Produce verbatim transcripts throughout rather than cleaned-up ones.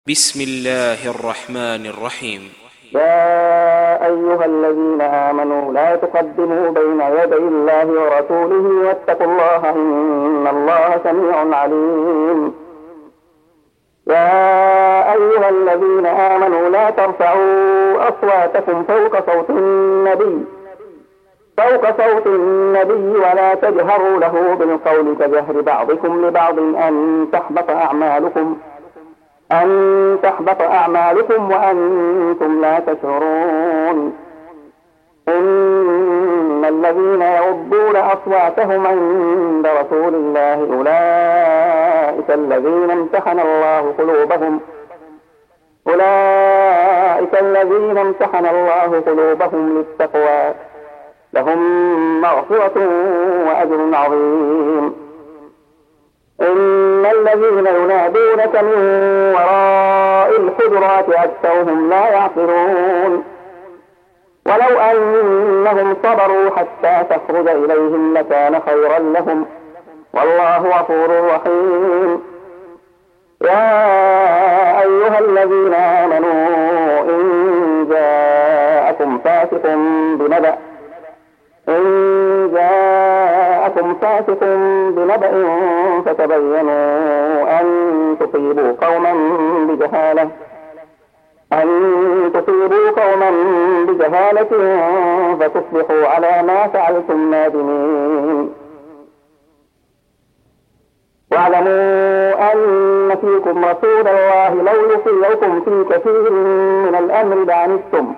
بسم الله الرحمن الرحيم. يا أيها الذين آمنوا لا تقدموا بين يدي الله ورسوله واتقوا الله إن الله سميع عليم. يا أيها الذين آمنوا لا ترفعوا أصواتكم فوق صوت النبي فوق صوت النبي ولا تجهروا له بالقول كجهر بعضكم لبعض أن تحبط أعمالكم أن تحبط أعمالكم وأنتم لا تشعرون. إن الذين يغضون أصواتهم عند رسول الله أولئك الذين امتحن الله قلوبهم أولئك الذين امتحن الله قلوبهم للتقوى لهم مغفرة وأجر عظيم. إن الذين ينادونك من وراء الحجرات أكثرهم لا يعقلون. ولو أنهم صبروا حتى تخرج إليهم لكان خيرا لهم والله غفور رحيم. يا أيها الذين آمنوا إن جاءكم فاسق بنبأ إن جاءكم فاسق بنبأ فتبينوا أن تصيبوا قوما بجهالة أن تصيبوا قوما بجهالة فتصبحوا على ما فعلتم نادمين. واعلموا أن فيكم رسول الله لو يطيعكم في كثير من الأمر لعنتم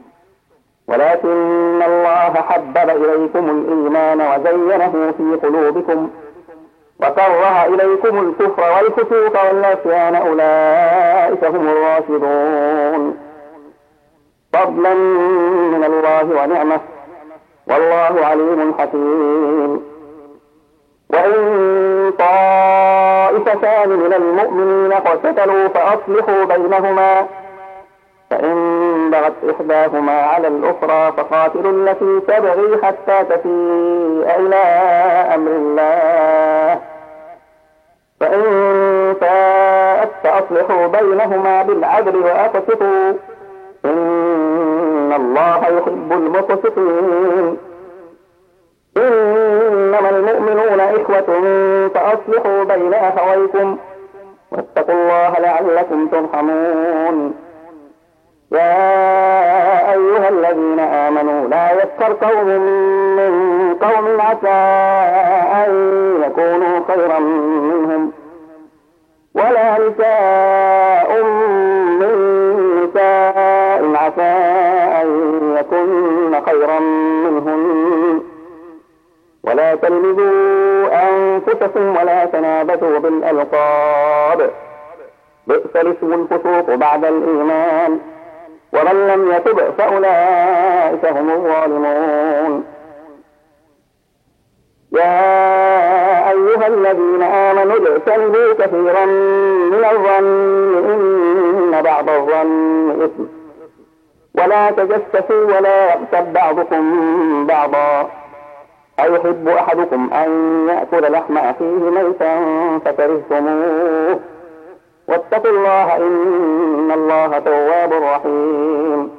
ولكن الله حبب إليكم الإيمان وزينه في قلوبكم وكره إليكم الكفر والفسوق والعصيان أولئك هم الراشدون. فضلا من الله ونعمة والله عليم حكيم. وإن طائفتان من المؤمنين اقتتلوا فأصلحوا بينهما فإن بغت إحداهما على الأخرى فقاتلوا التي تبغي حتى تفيء إلى أمر الله فإن فاءت فأصلحوا بينهما بالعدل وأقسطوا إن الله يحب المقسطين. إنما المؤمنون إخوة فأصلحوا بين أخويكم واتقوا الله لعلكم ترحمون. يا أيها الذين آمنوا لا يسخر قوم من قوم عسى أن يكونوا خيرا منهم ولا نساء من نساء عسى أن يكون خيرا منهن ولا تلمزوا أنفسكم ولا تنابزوا بالألقاب بئس الاسم الفسوق بعد الإيمان ومن لم يتب فأولئك هم الظالمون. يا أيها الذين آمنوا اجتنبوا كثيرا من الظن إن بعض الظن إثم ولا تجسسوا ولا يغتب بعضكم بعضا أيحب أحدكم أن يأكل لحم أخيه ميتا فكرهتموه واتقوا الله إن الله تواب رحيم.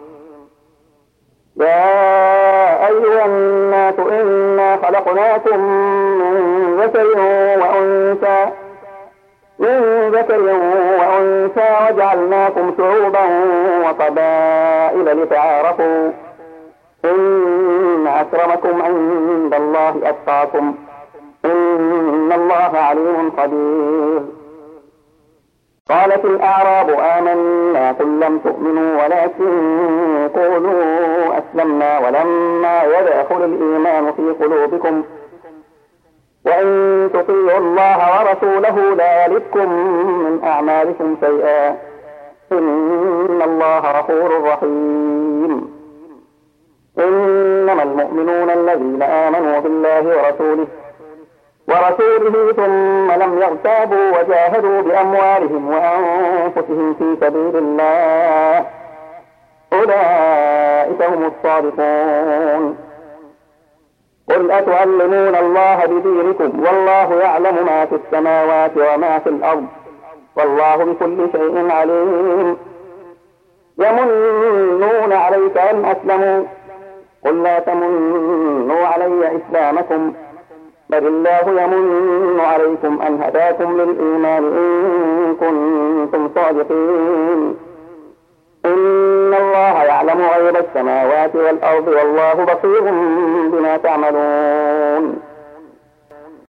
يا أيها الناس إنا خلقناكم من ذكر وأنثى من ذكر وأنثى وجعلناكم شعوبا وقبائل لتعارفوا إن أكرمكم عند الله أتقاكم إن الله عليم خبير. قالت الأعراب آمنا قل لم تؤمنوا ولكن قولوا أسلمنا ولما يدخل الإيمان في قلوبكم وإن تطيعوا الله ورسوله لا يلدكم من أعمالكم شيئا إن الله غفور رحيم. إنما المؤمنون الذين آمنوا بالله ورسوله ورسوله ثم لم يرتابوا وجاهدوا بأموالهم وأنفسهم في سبيل الله أولئك هم الصادقون. قل أتعلمون الله بدينكم والله يعلم ما في السماوات وما في الأرض والله بكل شيء عليم. يمنون عليك أن أسلموا قل لا تمنوا علي إسلامكم بل الله يمن عليكم أن هداكم للإيمان إن كنتم صادقين. إن الله يعلم غيب السماوات والأرض والله بصير بما تعملون.